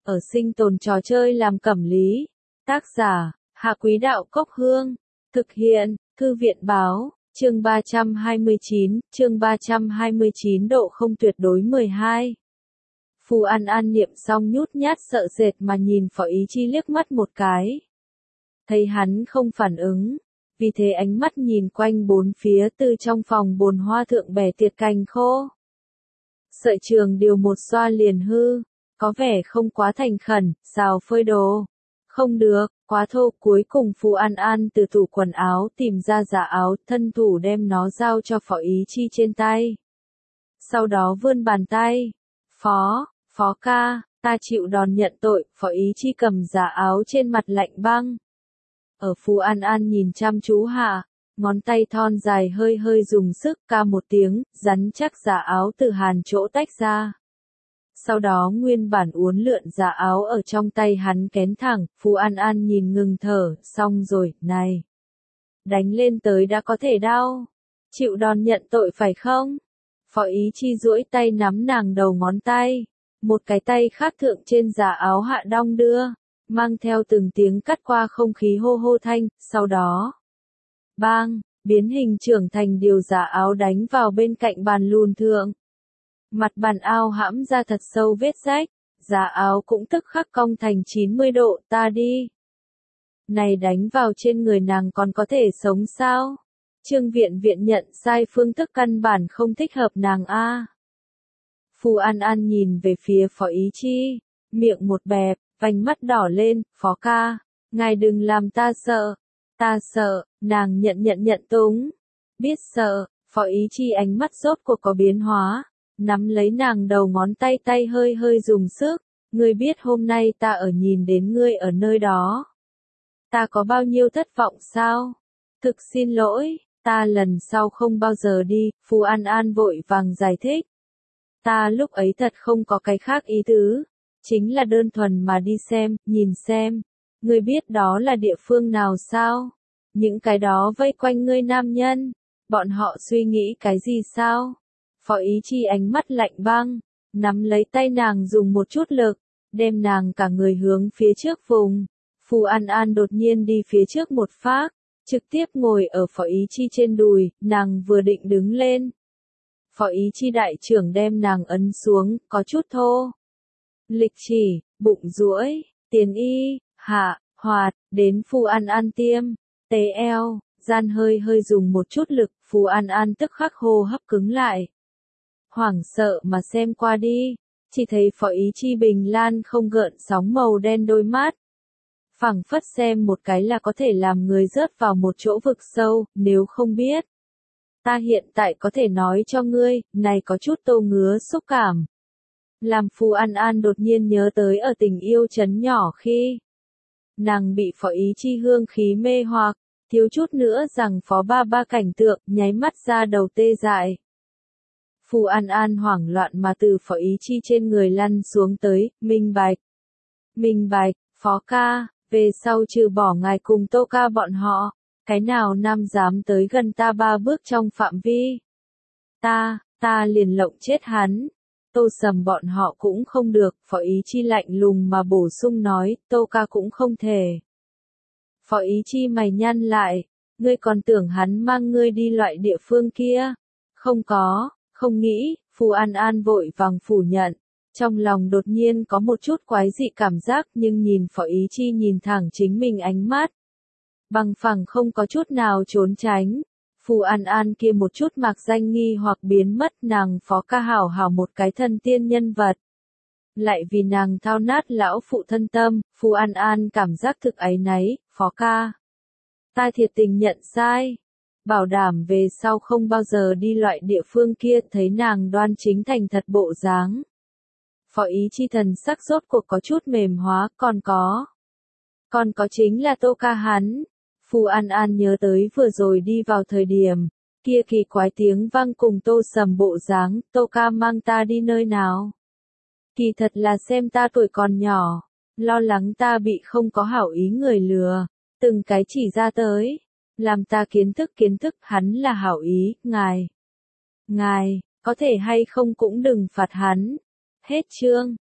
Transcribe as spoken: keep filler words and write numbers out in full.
ở sinh tồn trò chơi làm cẩm lý. Tác giả, Hạ Quý Đạo Cốc Hương. Thực hiện, Thư viện Báo, chương ba trăm hai mươi chín, chương ba trăm hai mươi chín độ không tuyệt đối mười hai. Phù An An niệm xong nhút nhát sợ sệt mà nhìn Phó Ý Chi liếc mắt một cái. Thấy hắn không phản ứng, vì thế ánh mắt nhìn quanh bốn phía từ trong phòng bồn hoa thượng bẻ tiệt cành khô. Sợi trường điều một xoa liền hư, có vẻ không quá thành khẩn, xào phơi đồ. Không được, quá thô. Cuối cùng Phù An An từ tủ quần áo tìm ra giả áo, thân thủ đem nó giao cho Phó Ý Chi trên tay. Sau đó vươn bàn tay. Phó, Phó ca, ta chịu đòn nhận tội. Phó Ý Chi cầm giả áo trên mặt lạnh băng. Ở Phù An An nhìn chăm chú hạ, ngón tay thon dài hơi hơi dùng sức ca một tiếng, rắn chắc giả áo từ hàn chỗ tách ra. Sau đó nguyên bản uốn lượn giả áo ở trong tay hắn kén thẳng, Phù An An nhìn ngừng thở, xong rồi, này. Đánh lên tới đã có thể đau. Chịu đòn nhận tội phải không? Phó Ý Chi duỗi tay nắm nàng đầu ngón tay. Một cái tay khác thượng trên giả áo hạ đong đưa, mang theo từng tiếng cắt qua không khí hô hô thanh, sau đó. Bang, biến hình trưởng thành điều giả áo đánh vào bên cạnh bàn lùn thượng. Mặt bàn ao hãm ra thật sâu vết rách, giả áo cũng tức khắc cong thành chín mươi độ, ta đi. Này đánh vào trên người nàng còn có thể sống sao? Trương Viện Viện nhận sai phương thức căn bản không thích hợp nàng a. Phù An An nhìn về phía Phó Ý Chi, miệng một bẹp, vành mắt đỏ lên, Phó ca, ngài đừng làm ta sợ. Ta sợ, nàng nhận nhận nhận túng. Biết sợ, Phó Ý Chi ánh mắt rốt cuộc có biến hóa. Nắm lấy nàng đầu ngón tay tay hơi hơi dùng sức, ngươi biết hôm nay ta ở nhìn đến ngươi ở nơi đó. Ta có bao nhiêu thất vọng sao? Thực xin lỗi, ta lần sau không bao giờ đi, Phù An An vội vàng giải thích. Ta lúc ấy thật không có cái khác ý tứ, chính là đơn thuần mà đi xem, nhìn xem. Ngươi biết đó là địa phương nào sao? Những cái đó vây quanh ngươi nam nhân, bọn họ suy nghĩ cái gì sao? Phó Ý Chi ánh mắt lạnh băng, nắm lấy tay nàng dùng một chút lực, đem nàng cả người hướng phía trước vùng. Phù An An đột nhiên đi phía trước một phát, trực tiếp ngồi ở Phó Ý Chi trên đùi, nàng vừa định đứng lên. Phó Ý Chi đại trưởng đem nàng ấn xuống, có chút thô. Lịch chỉ, bụng duỗi, tiền y, hạ, hoạt, đến Phù An An tiêm, tế eo, gian hơi hơi dùng một chút lực, Phù An An tức khắc hô hấp cứng lại. Hoảng sợ mà xem qua đi, chỉ thấy Phó Ý Chi bình lan không gợn sóng màu đen đôi mắt. Phẳng phất xem một cái là có thể làm người rớt vào một chỗ vực sâu, nếu không biết. Ta hiện tại có thể nói cho ngươi, này có chút tô ngứa xúc cảm. Làm Phù An An đột nhiên nhớ tới ở tình yêu trấn nhỏ khi nàng bị Phó Ý Chi hương khí mê hoặc, thiếu chút nữa rằng Phó ba ba cảnh tượng, nháy mắt ra đầu tê dại. Phù An An hoảng loạn mà từ Phó Ý Chi trên người lăn xuống tới, minh bạch. Minh bạch, Phó ca, về sau trừ bỏ ngài cùng Tô ca bọn họ, cái nào nam dám tới gần ta ba bước trong phạm vi. Ta, ta liền lộng chết hắn. Tô Sầm bọn họ cũng không được, Phó Ý Chi lạnh lùng mà bổ sung nói, Tô ca cũng không thể. Phó Ý Chi mày nhăn lại, ngươi còn tưởng hắn mang ngươi đi loại địa phương kia? Không có. Không nghĩ, Phù An An vội vàng phủ nhận, trong lòng đột nhiên có một chút quái dị cảm giác nhưng nhìn Phó Ý Chi nhìn thẳng chính mình ánh mắt. Bằng phẳng không có chút nào trốn tránh, Phù An An kia một chút mạc danh nghi hoặc biến mất nàng Phó ca hảo hảo một cái thần tiên nhân vật. Lại vì nàng thao nát lão phụ thân tâm, Phù An An cảm giác thực áy náy, Phó ca. Ta thiệt tình nhận sai. Bảo đảm về sau không bao giờ đi loại địa phương kia, thấy nàng đoan chính thành thật bộ dáng. Phó Ý Chi thần sắc rốt cuộc có chút mềm hóa, còn có. Còn có chính là Tô ca hắn. Phù An An nhớ tới vừa rồi đi vào thời điểm, kia kỳ quái tiếng vang cùng Tô Sầm bộ dáng, Tô ca mang ta đi nơi nào. Kỳ thật là xem ta tuổi còn nhỏ, lo lắng ta bị không có hảo ý người lừa, từng cái chỉ ra tới. Làm ta kiến thức kiến thức hắn là hảo ý, ngài. Ngài, có thể hay không cũng đừng phạt hắn. Hết chương.